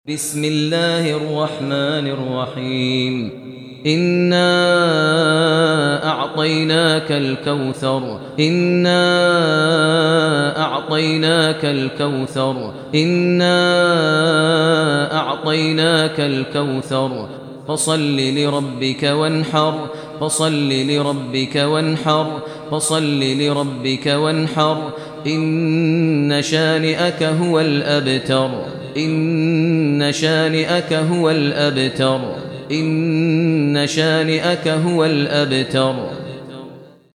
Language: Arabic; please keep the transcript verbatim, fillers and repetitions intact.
بسم الله الرحمن الرحيم إنا أعطيناك الكوثر إنا أعطيناك الكوثر إنا أعطيناك الكوثر فصل لربك وانحر فصل لربك وانحر فصل لربك وانحر إن شانئك هو الأبتر إن شانئك هو الأبتر إن شانئك هو الأبتر